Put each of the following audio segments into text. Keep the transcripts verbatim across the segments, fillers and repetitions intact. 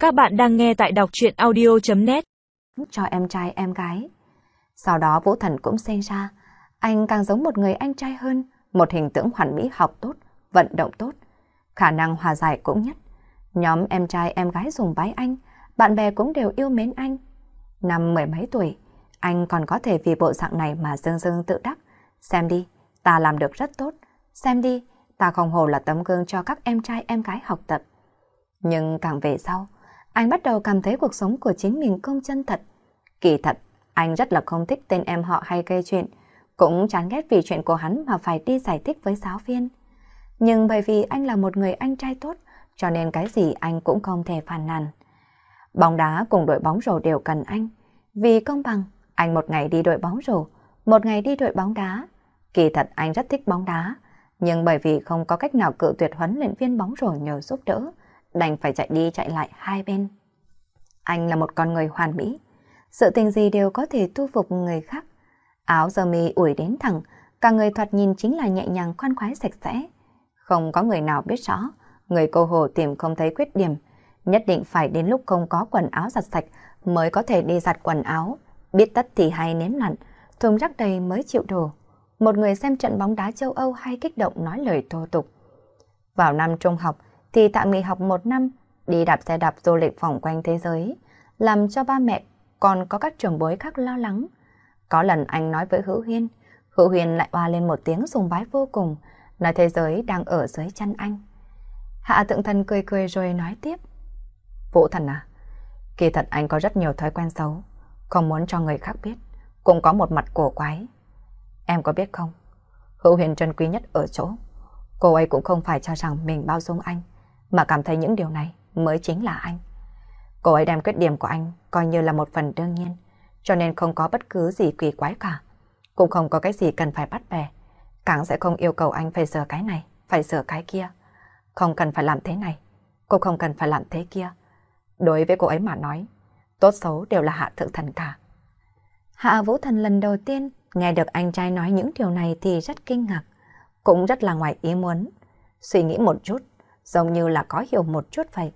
Các bạn đang nghe tại đọc truyện audio chấm net. Cho em trai em gái. Sau đó Vũ Thần cũng sinh ra. Anh càng giống một người anh trai hơn, một hình tượng hoàn mỹ, học tốt, vận động tốt, khả năng hòa giải cũng nhất. Nhóm em trai em gái dùng bái anh, bạn bè cũng đều yêu mến anh. Năm mười mấy tuổi, anh còn có thể vì bộ dạng này mà dương dương tự đắc. Xem đi, ta làm được rất tốt. Xem đi, ta không hổ là tấm gương cho các em trai em gái học tập. Nhưng càng về sau, anh bắt đầu cảm thấy cuộc sống của chính mình không chân thật. Kỳ thật, anh rất là không thích tên em họ hay gây chuyện, cũng chán ghét vì chuyện của hắn mà phải đi giải thích với giáo viên. Nhưng bởi vì anh là một người anh trai tốt, cho nên cái gì anh cũng không thể phàn nàn. Bóng đá cùng đội bóng rổ đều cần anh. Vì công bằng, anh một ngày đi đội bóng rổ, một ngày đi đội bóng đá. Kỳ thật anh rất thích bóng đá, nhưng bởi vì không có cách nào cự tuyệt huấn luyện viên bóng rổ nhờ giúp đỡ, đành phải chạy đi chạy lại hai bên. Anh là một con người hoàn mỹ, sự tình gì đều có thể thu phục người khác. Áo sơ mi ủi đến thẳng, cả người thoạt nhìn chính là nhẹ nhàng khoan khoái sạch sẽ. Không có người nào biết rõ, người cô Hồ tìm không thấy khuyết điểm, nhất định phải đến lúc không có quần áo giặt sạch mới có thể đi giặt quần áo, biết tất thì hay nếm lặn, thùng rác đầy mới chịu đổ. Một người xem trận bóng đá châu Âu hay kích động nói lời thô tục. Vào năm trung học thì tạm nghỉ học một năm, đi đạp xe đạp du lịch vòng quanh thế giới, làm cho ba mẹ còn có các trưởng bối khác lo lắng. Có lần anh nói với Hữu Huyên, Hữu Huyên lại oa lên một tiếng sùng bái vô cùng, nói thế giới đang ở dưới chân anh. Hạ Tượng Thần cười cười rồi nói tiếp. Vũ Thần à, kỳ thật anh có rất nhiều thói quen xấu, không muốn cho người khác biết, cũng có một mặt cổ quái. Em có biết không, Hữu Huyên trân quý nhất ở chỗ, cô ấy cũng không phải cho rằng mình bao dung anh, mà cảm thấy những điều này mới chính là anh. Cô ấy đem khuyết điểm của anh coi như là một phần đương nhiên, cho nên không có bất cứ gì kỳ quái cả, cũng không có cái gì cần phải bắt bẻ, càng sẽ không yêu cầu anh phải sửa cái này, phải sửa cái kia. Không cần phải làm thế này, cô không cần phải làm thế kia. Đối với cô ấy mà nói, tốt xấu đều là Hạ Thượng Thần cả. Hạ Vũ Thần lần đầu tiên nghe được anh trai nói những điều này thì rất kinh ngạc, cũng rất là ngoài ý muốn. Suy nghĩ một chút, giống như là có hiểu một chút vậy.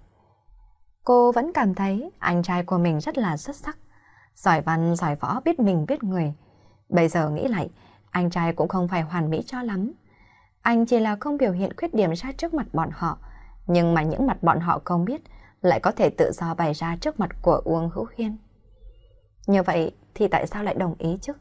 Cô vẫn cảm thấy anh trai của mình rất là xuất sắc, giỏi văn, giỏi võ, biết mình biết người. Bây giờ nghĩ lại, anh trai cũng không phải hoàn mỹ cho lắm. Anh chỉ là không biểu hiện khuyết điểm ra trước mặt bọn họ, nhưng mà những mặt bọn họ không biết lại có thể tự do bày ra trước mặt của Uông Hữu Huyên. Như vậy thì tại sao lại đồng ý chứ?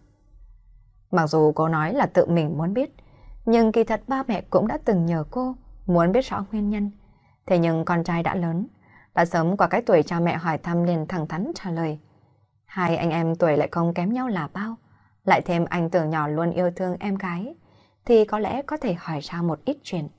Mặc dù cô nói là tự mình muốn biết, nhưng kỳ thật ba mẹ cũng đã từng nhờ cô muốn biết rõ nguyên nhân. Thế nhưng con trai đã lớn, đã sớm qua cái tuổi cha mẹ hỏi thăm liền thẳng thắn trả lời. Hai anh em tuổi lại không kém nhau là bao, lại thêm anh từ nhỏ luôn yêu thương em gái, thì có lẽ có thể hỏi ra một ít chuyện.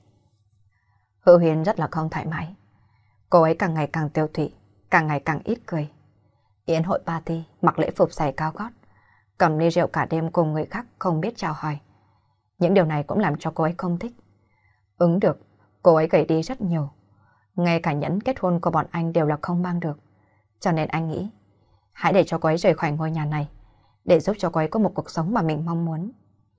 Hữu Huyên rất là không thoải mái. Cô ấy càng ngày càng tiêu tụy, càng ngày càng ít cười. Yến hội party, mặc lễ phục giày cao gót, cầm ly rượu cả đêm cùng người khác không biết chào hỏi. Những điều này cũng làm cho cô ấy không thích. Ứng được, cô ấy gầy đi rất nhiều. Ngay cả nhẫn kết hôn của bọn anh đều là không mang được. Cho nên anh nghĩ, hãy để cho cô ấy rời khỏi ngôi nhà này, để giúp cho cô ấy có một cuộc sống mà mình mong muốn.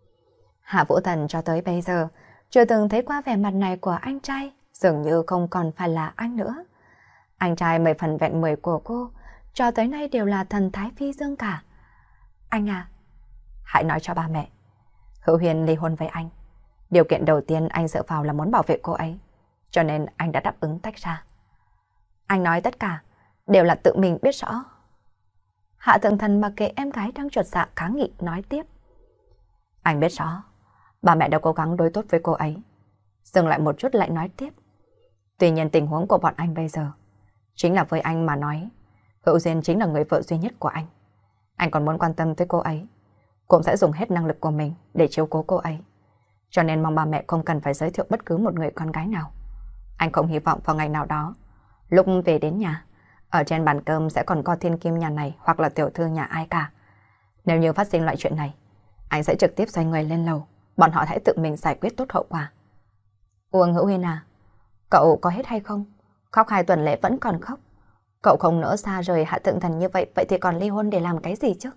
Hạ Vũ Thần cho tới bây giờ chưa từng thấy qua vẻ mặt này của anh trai, dường như không còn phải là anh nữa. Anh trai mười phần vẹn mười của cô, cho tới nay đều là thần thái phi dương cả. Anh à, hãy nói cho ba mẹ, Hữu Huyên ly hôn với anh. Điều kiện đầu tiên anh dựa vào là muốn bảo vệ cô ấy, cho nên anh đã đáp ứng tách ra. Anh nói tất cả đều là tự mình biết rõ. Hạ Thượng Thần mặc kệ em gái đang chuột dạ kháng nghị nói tiếp. Anh biết rõ, ba mẹ đã cố gắng đối tốt với cô ấy. Dừng lại một chút lại nói tiếp. Tuy nhiên tình huống của bọn anh bây giờ, chính là với anh mà nói, Hữu Duyên chính là người vợ duy nhất của anh. Anh còn muốn quan tâm tới cô ấy, cũng sẽ dùng hết năng lực của mình để chiếu cố cô ấy. Cho nên mong ba mẹ không cần phải giới thiệu bất cứ một người con gái nào. Anh không hy vọng vào ngày nào đó, lúc về đến nhà, ở trên bàn cơm sẽ còn có thiên kim nhà này hoặc là tiểu thư nhà ai cả. Nếu như phát sinh loại chuyện này, anh sẽ trực tiếp xoay người lên lầu, bọn họ hãy tự mình giải quyết tốt hậu quả. Uông Hữu Huyên à, cậu có hết hay không? Khóc hai tuần lễ vẫn còn khóc. Cậu không nỡ xa rời Hạ Thượng Thần như vậy, vậy thì còn ly hôn để làm cái gì chứ?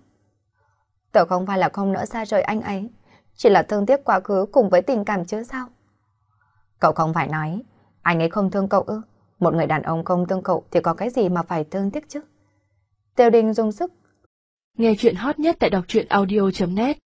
Tớ không phải là không nỡ xa rời anh ấy, chỉ là thương tiếc quá khứ cùng với tình cảm chứ sao? Cậu không phải nói anh ấy không thương cậu ư? Một người đàn ông không thương cậu thì có cái gì mà phải thương tiếc chứ? Tiêu Đình dùng sức. Nghe chuyện hot nhất tại đọc truyện audio chấm net